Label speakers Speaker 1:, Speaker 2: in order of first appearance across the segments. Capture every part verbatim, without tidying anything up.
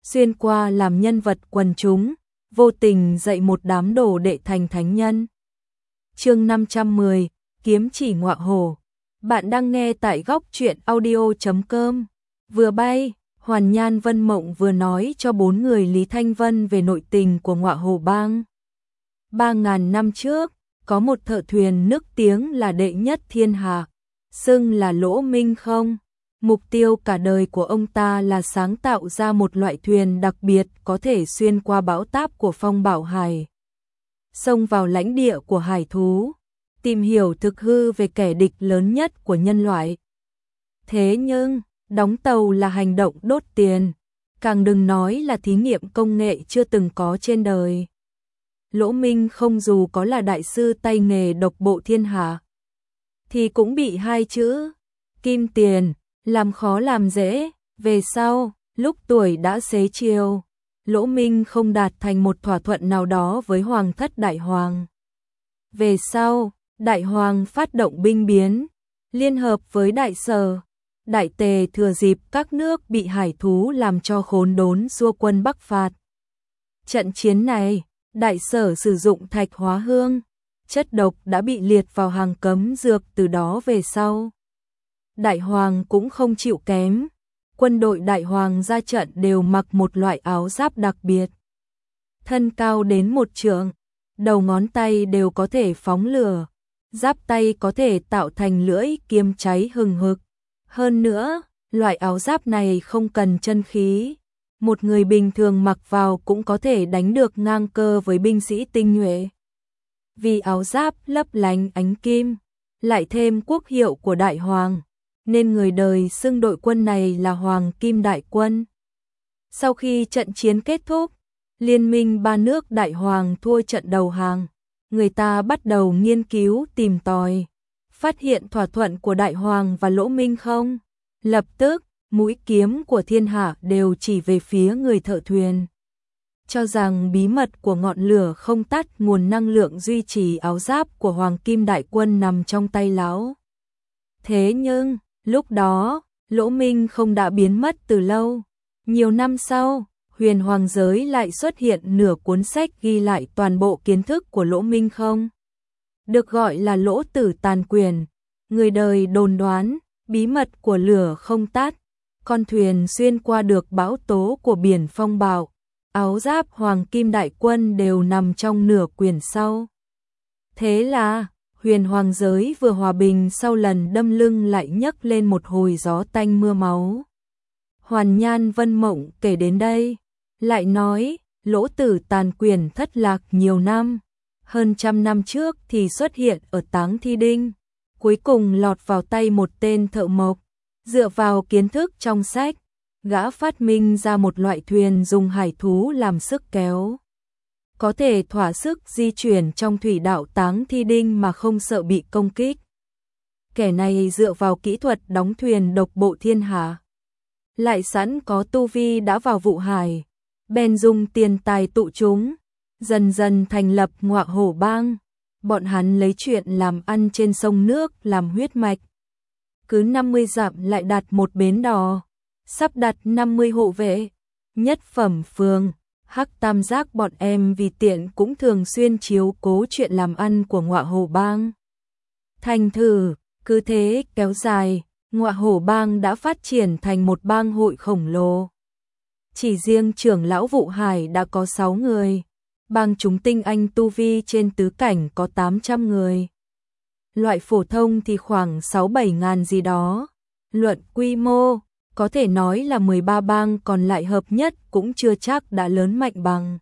Speaker 1: xuyên qua làm nhân vật quần chúng, vô tình dạy một đám đồ đệ thành thánh nhân. Chương năm trăm mười, kiếm chỉ ngọa hổ. Bạn đang nghe tại góc truyện audio chấm com. Vừa bay, Hoàn Nhan Vân Mộng vừa nói cho bốn người Lý Thanh Vân về nội tình của ngọa hổ bang. Ba ngàn năm trước, có một thợ thuyền nức tiếng là đệ nhất thiên hạ, xưng là Lỗ Minh Không. Mục tiêu cả đời của ông ta là sáng tạo ra một loại thuyền đặc biệt có thể xuyên qua bão táp của phong bạo hải, xông vào lãnh địa của hải thú, tìm hiểu thực hư về kẻ địch lớn nhất của nhân loại. Thế nhưng, đóng tàu là hành động đốt tiền, càng đừng nói là thí nghiệm công nghệ chưa từng có trên đời. Lỗ Minh Không dù có là đại sư tay nghề độc bộ thiên hạ, thì cũng bị hai chữ kim tiền làm khó làm dễ. Về sau, lúc tuổi đã xế chiều, Lỗ Minh Không đạt thành một thỏa thuận nào đó với Hoàng thất Đại Hoàng. Về sau, Đại Hoàng phát động binh biến, liên hợp với Đại Sở, Đại Tề thừa dịp các nước bị hải thú làm cho khốn đốn xua quân bắc phạt. Trận chiến này, Đại Sở sử dụng thạch hóa hương, chất độc đã bị liệt vào hàng cấm dược từ đó về sau. Đại Hoàng cũng không chịu kém, quân đội Đại Hoàng ra trận đều mặc một loại áo giáp đặc biệt. Thân cao đến một trượng, đầu ngón tay đều có thể phóng lửa, giáp tay có thể tạo thành lưỡi kiếm cháy hừng hực. Hơn nữa, loại áo giáp này không cần chân khí, một người bình thường mặc vào cũng có thể đánh được ngang cơ với binh sĩ tinh nhuệ. Vì áo giáp lấp lánh ánh kim, lại thêm quốc hiệu của Đại Hoàng, nên người đời xưng đội quân này là Hoàng Kim Đại Quân. Sau khi trận chiến kết thúc, liên minh ba nước Đại Hoàng thua trận đầu hàng, người ta bắt đầu nghiên cứu tìm tòi, phát hiện thỏa thuận của Đại Hoàng và Lỗ Minh Không. Lập tức, mũi kiếm của thiên hạ đều chỉ về phía người thợ thuyền, cho rằng bí mật của ngọn lửa không tắt, nguồn năng lượng duy trì áo giáp của Hoàng Kim Đại Quân nằm trong tay lão. Thế nhưng, lúc đó, Lỗ Minh Không đã biến mất từ lâu. Nhiều năm sau, huyền hoàng giới lại xuất hiện nửa cuốn sách ghi lại toàn bộ kiến thức của Lỗ Minh Không, được gọi là Lỗ Tử Tàn Quyền. Người đời đồn đoán, bí mật của lửa không tắt, con thuyền xuyên qua được bão tố của biển phong bạo, áo giáp Hoàng Kim Đại Quân đều nằm trong nửa quyển sau. Thế là, huyền hoàng giới vừa hòa bình sau lần đâm lưng lại nhấc lên một hồi gió tanh mưa máu. Hoàn Nhan Vân Mộng kể đến đây, lại nói, Lỗ Tử Tàn Quyền thất lạc nhiều năm, hơn trăm năm trước thì xuất hiện ở Táng Thi Đinh, cuối cùng lọt vào tay một tên thợ mộc. Dựa vào kiến thức trong sách, gã phát minh ra một loại thuyền dùng hải thú làm sức kéo, có thể thỏa sức di chuyển trong thủy đạo Táng Thi Đinh mà không sợ bị công kích. Kẻ này dựa vào kỹ thuật đóng thuyền độc bộ thiên hạ, lại sẵn có tu vi đã vào vụ hải, bèn dùng tiền tài tụ chúng, dần dần thành lập ngọa hổ bang. Bọn hắn lấy chuyện làm ăn trên sông nước làm huyết mạch. Cứ năm mươi dặm lại đặt một bến đò, sắp đặt năm mươi hộ vệ, nhất phẩm phường, hắc tam giác bọn em vì tiện cũng thường xuyên chiếu cố chuyện làm ăn của ngọa hổ bang. Thành thử, cứ thế kéo dài, ngọa hổ bang đã phát triển thành một bang hội khổng lồ. Chỉ riêng trưởng lão vụ hải đã có sáu người, bang chúng tinh anh tu vi trên tứ cảnh có tám trăm người. Loại phổ thông thì khoảng sáu bảy ngàn gì đó. Luận quy mô, có thể nói là mười ba bang còn lại hợp nhất cũng chưa chắc đã lớn mạnh bằng.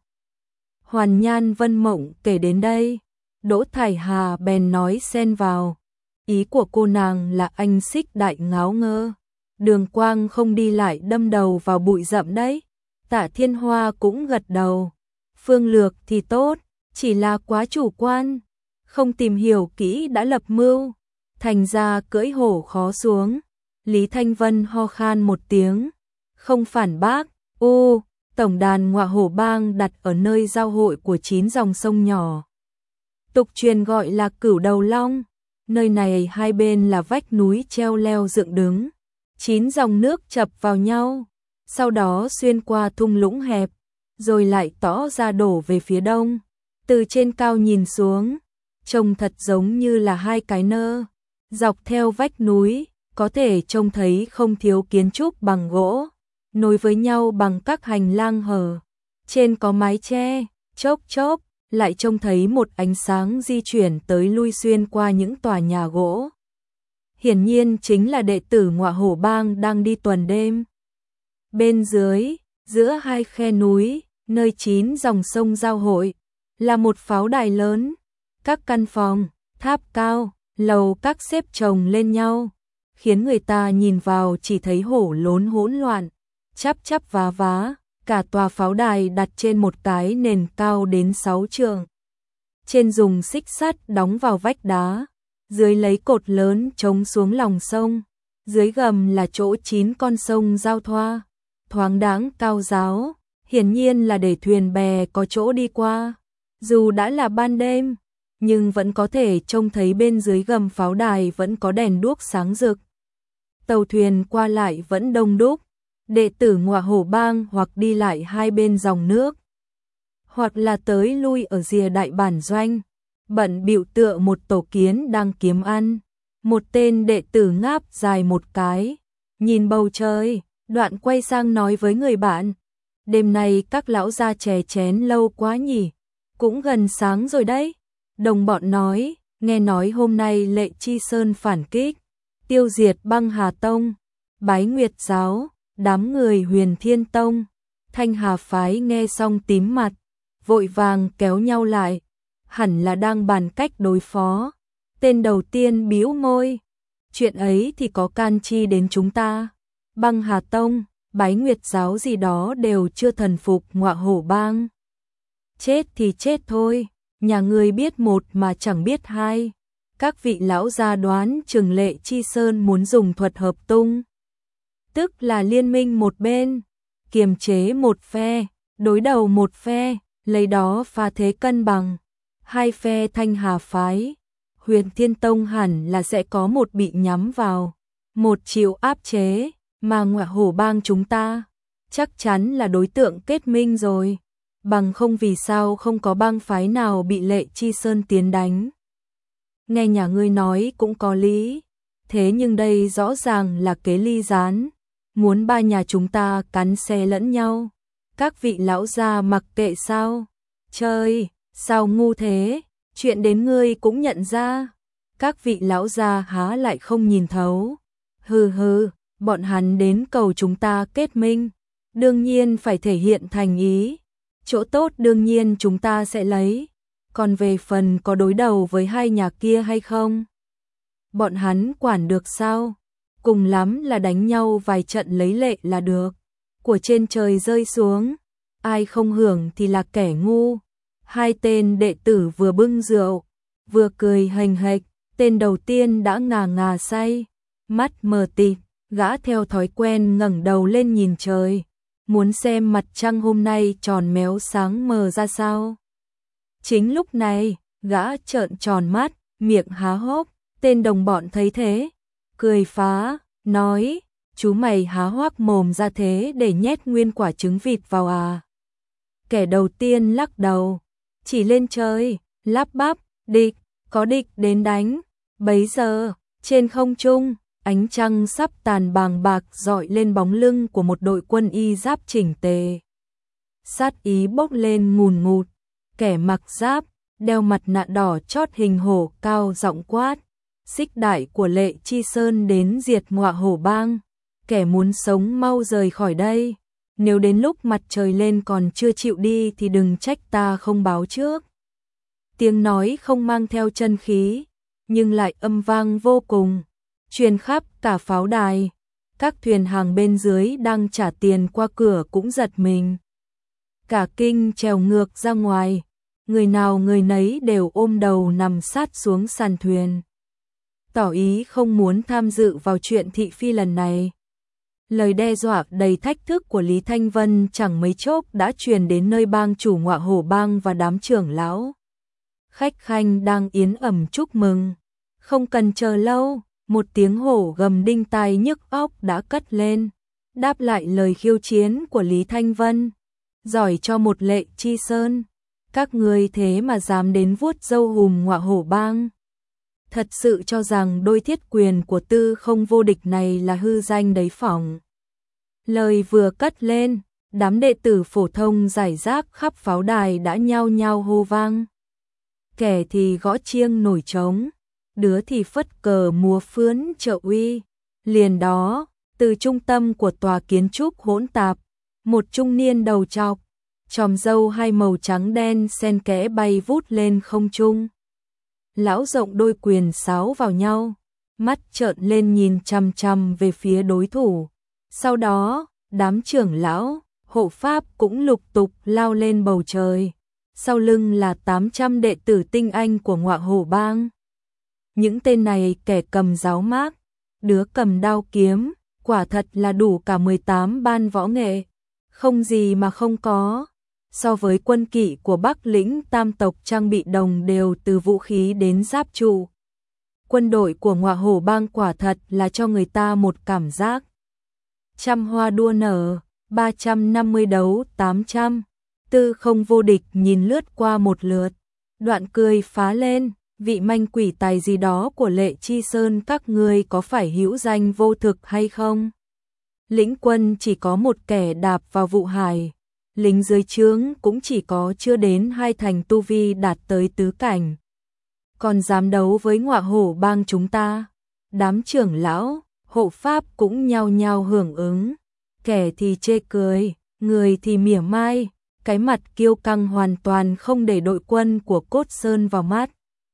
Speaker 1: Hoàn Nhan Vân Mộng kể đến đây, Đỗ Thải Hà bèn nói xen vào. Ý của cô nàng là anh xích đại ngáo ngơ. Đường Quang không đi lại đâm đầu vào bụi rậm đấy. Tạ Thiên Hoa cũng gật đầu. Phương lược thì tốt, chỉ là quá chủ quan, không tìm hiểu kỹ đã lập mưu, thành ra cưỡi hổ khó xuống. Lý Thanh Vân ho khan một tiếng, không phản bác. Ô, tổng đàn ngọa hổ bang đặt ở nơi giao hội của chín dòng sông nhỏ, tục truyền gọi là Cửu Đầu Long. Nơi này hai bên là vách núi treo leo dựng đứng, chín dòng nước chập vào nhau, sau đó xuyên qua thung lũng hẹp, rồi lại tỏ ra đổ về phía đông. Từ trên cao nhìn xuống, trông thật giống như là hai cái nơ. Dọc theo vách núi, có thể trông thấy không thiếu kiến trúc bằng gỗ, nối với nhau bằng các hành lang hở. Trên có mái che, chốc chốc, lại trông thấy một ánh sáng di chuyển tới lui xuyên qua những tòa nhà gỗ. Hiển nhiên chính là đệ tử Ngọa Hổ Bang đang đi tuần đêm. Bên dưới, giữa hai khe núi, nơi chín dòng sông giao hội, là một pháo đài lớn, các căn phòng, tháp cao, lầu các xếp chồng lên nhau, khiến người ta nhìn vào chỉ thấy hổ lốn hỗn loạn, chắp chắp vá vá, cả tòa pháo đài đặt trên một cái nền cao đến sáu trượng. Trên dùng xích sắt đóng vào vách đá, dưới lấy cột lớn chống xuống lòng sông, dưới gầm là chỗ chín con sông giao thoa, thoáng đáng cao ráo, hiển nhiên là để thuyền bè có chỗ đi qua. Dù đã là ban đêm, nhưng vẫn có thể trông thấy bên dưới gầm pháo đài vẫn có đèn đuốc sáng rực. Tàu thuyền qua lại vẫn đông đúc, đệ tử Ngọa Hổ Bang hoặc đi lại hai bên dòng nước, hoặc là tới lui ở rìa đại bản doanh, bận bịu tựa một tổ kiến đang kiếm ăn. Một tên đệ tử ngáp dài một cái, nhìn bầu trời, đoạn quay sang nói với người bạn, đêm nay các lão gia chè chén lâu quá nhỉ, cũng gần sáng rồi đấy. Đồng bọn nói, nghe nói hôm nay Lệ Chi Sơn phản kích, tiêu diệt Băng Hà Tông, Bái Nguyệt Giáo, đám người Huyền Thiên Tông. Thanh Hà phái nghe xong tím mặt, vội vàng kéo nhau lại, hẳn là đang bàn cách đối phó. Tên đầu tiên bĩu môi, chuyện ấy thì có can chi đến chúng ta. Băng Hà Tông, Bái Nguyệt Giáo gì đó đều chưa thần phục Ngọa Hổ Bang. Chết thì chết thôi, nhà ngươi biết một mà chẳng biết hai. Các vị lão gia đoán chừng Lệ Chi Sơn muốn dùng thuật hợp tung, tức là liên minh một bên, kiềm chế một phe, đối đầu một phe, lấy đó pha thế cân bằng. Hai phe Thanh Hà phái, Huyền Thiên Tông hẳn là sẽ có một bị nhắm vào, một chịu áp chế, mà Ngọa Hổ Bang chúng ta chắc chắn là đối tượng kết minh rồi, bằng không vì sao không có bang phái nào bị Lệ Chi Sơn tiến đánh. Nghe nhà ngươi nói cũng có lý, thế nhưng đây rõ ràng là kế ly gián, muốn ba nhà chúng ta cắn xé lẫn nhau. Các vị lão gia mặc kệ sao? Trời, sao ngu thế? Chuyện đến ngươi cũng nhận ra. Các vị lão gia há lại không nhìn thấu. Hừ hừ, bọn hắn đến cầu chúng ta kết minh, đương nhiên phải thể hiện thành ý. Chỗ tốt đương nhiên chúng ta sẽ lấy, còn về phần có đối đầu với hai nhà kia hay không, bọn hắn quản được sao? Cùng lắm là đánh nhau vài trận lấy lệ là được. Của trên trời rơi xuống, ai không hưởng thì là kẻ ngu. Hai tên đệ tử vừa bưng rượu, vừa cười hềnh hệch, tên đầu tiên đã ngà ngà say, mắt mờ tịt, gã theo thói quen ngẩng đầu lên nhìn trời, muốn xem mặt trăng hôm nay tròn méo sáng mờ ra sao. Chính lúc này, gã trợn tròn mắt, miệng há hốc, tên đồng bọn thấy thế, cười phá, nói, chú mày há hoác mồm ra thế để nhét nguyên quả trứng vịt vào à. Kẻ đầu tiên lắc đầu, chỉ lên trời, lắp bắp, địch, có địch đến đánh. Bấy giờ, trên không trung, ánh trăng sắp tàn bàng bạc dọi lên bóng lưng của một đội quân y giáp chỉnh tề. Sát ý bốc lên ngùn ngụt, kẻ mặc giáp, đeo mặt nạ đỏ chót hình hổ cao giọng quát, xích đại của Lệ Chi Sơn đến diệt Ngọa Hổ Bang, kẻ muốn sống mau rời khỏi đây, nếu đến lúc mặt trời lên còn chưa chịu đi thì đừng trách ta không báo trước. Tiếng nói không mang theo chân khí, nhưng lại âm vang vô cùng, truyền khắp cả pháo đài. Các thuyền hàng bên dưới đang trả tiền qua cửa cũng giật mình, cả kinh trèo ngược ra ngoài, người nào người nấy đều ôm đầu nằm sát xuống sàn thuyền, tỏ ý không muốn tham dự vào chuyện thị phi lần này. Lời đe dọa đầy thách thức của Lý Thanh Vân chẳng mấy chốc đã truyền đến nơi bang chủ Ngọa Hổ Bang và đám trưởng lão. Khách khanh đang yến ẩm chúc mừng, không cần chờ lâu, một tiếng hổ gầm đinh tai nhức óc đã cất lên. đáp lại lời khiêu chiến của Lý Thanh Vân. Giỏi cho một Lệ Chi Sơn, các ngươi thế mà dám đến vuốt râu hùm ngọa hổ bang. Thật sự cho rằng đôi thiết quyền của Tư Không vô địch này là hư danh đấy phỏng. Lời vừa cất lên, đám đệ tử phổ thông rải rác khắp pháo đài đã nhao nhao hô vang. Kẻ thì gõ chiêng nổi trống, đứa thì phất cờ múa phướn trợ uy. Liền đó, từ trung tâm của tòa kiến trúc hỗn tạp, một trung niên đầu trọc, chòm râu hai màu trắng đen xen kẽ bay vút lên không trung. Lão rộng đôi quyền sáo vào nhau, mắt trợn lên nhìn chằm chằm về phía đối thủ. Sau đó, đám trưởng lão, hộ pháp cũng lục tục lao lên bầu trời. Sau lưng là tám trăm đệ tử tinh anh của ngọa hổ bang. Những tên này kẻ cầm giáo mác, đứa cầm đao kiếm, quả thật là đủ cả mười tám ban võ nghệ. Không gì mà không có. So với quân kỵ của Bắc Lĩnh tam tộc trang bị đồng đều từ vũ khí đến giáp trụ. Quân đội của ngọa hổ bang quả thật là cho người ta một cảm giác. Trăm hoa đua nở, ba trăm năm mươi đấu tám trăm. Tư Không vô địch nhìn lướt qua một lượt, đoạn cười phá lên, vị manh quỷ tài gì đó của Lệ Chi Sơn các ngươi có phải hữu danh vô thực hay không? Lĩnh quân chỉ có một kẻ đạp vào vụ hải, lính dưới trướng cũng chỉ có chưa đến hai thành tu vi đạt tới tứ cảnh. Còn dám đấu với ngọa hổ bang chúng ta? Đám trưởng lão, hộ pháp cũng nhao nhao hưởng ứng, kẻ thì chê cười, người thì mỉa mai. Cái mặt kiêu căng hoàn toàn không để đội quân của Cốt Sơn vào mắt.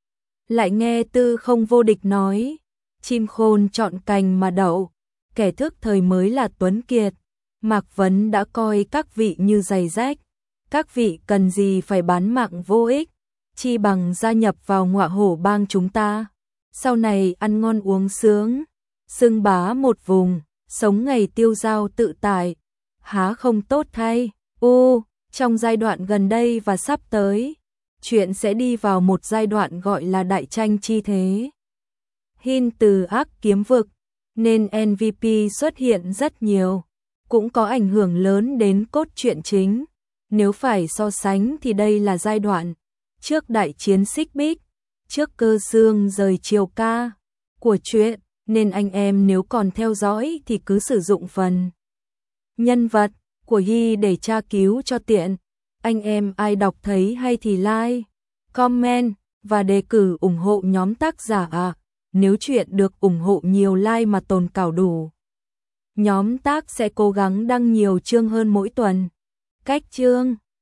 Speaker 1: Lại nghe Tư Không vô địch nói, chim khôn chọn cành mà đậu, kẻ thức thời mới là tuấn kiệt. Mạc Vấn đã coi các vị như giày rách, các vị cần gì phải bán mạng vô ích, chi bằng gia nhập vào ngọa hổ bang chúng ta. Sau này ăn ngon uống sướng, xưng bá một vùng, sống ngày tiêu dao tự tại, há không tốt thay. U Trong giai đoạn gần đây và sắp tới, chuyện sẽ đi vào một giai đoạn gọi là đại tranh chi thế. Hin từ ác kiếm vực, nên en vê pê xuất hiện rất nhiều, cũng có ảnh hưởng lớn đến cốt truyện chính. Nếu phải so sánh thì đây là giai đoạn trước đại chiến Xích Bích, trước Cơ Dương rời Triều Ca của truyện, nên anh em nếu còn theo dõi thì cứ sử dụng phần nhân vật của Hi để tra cứu cho tiện. Anh em ai đọc thấy hay thì like, comment và đề cử ủng hộ nhóm tác giả à. Nếu chuyện được ủng hộ nhiều like mà tồn cảo đủ, nhóm tác sẽ cố gắng đăng nhiều chương hơn mỗi tuần. Cách chương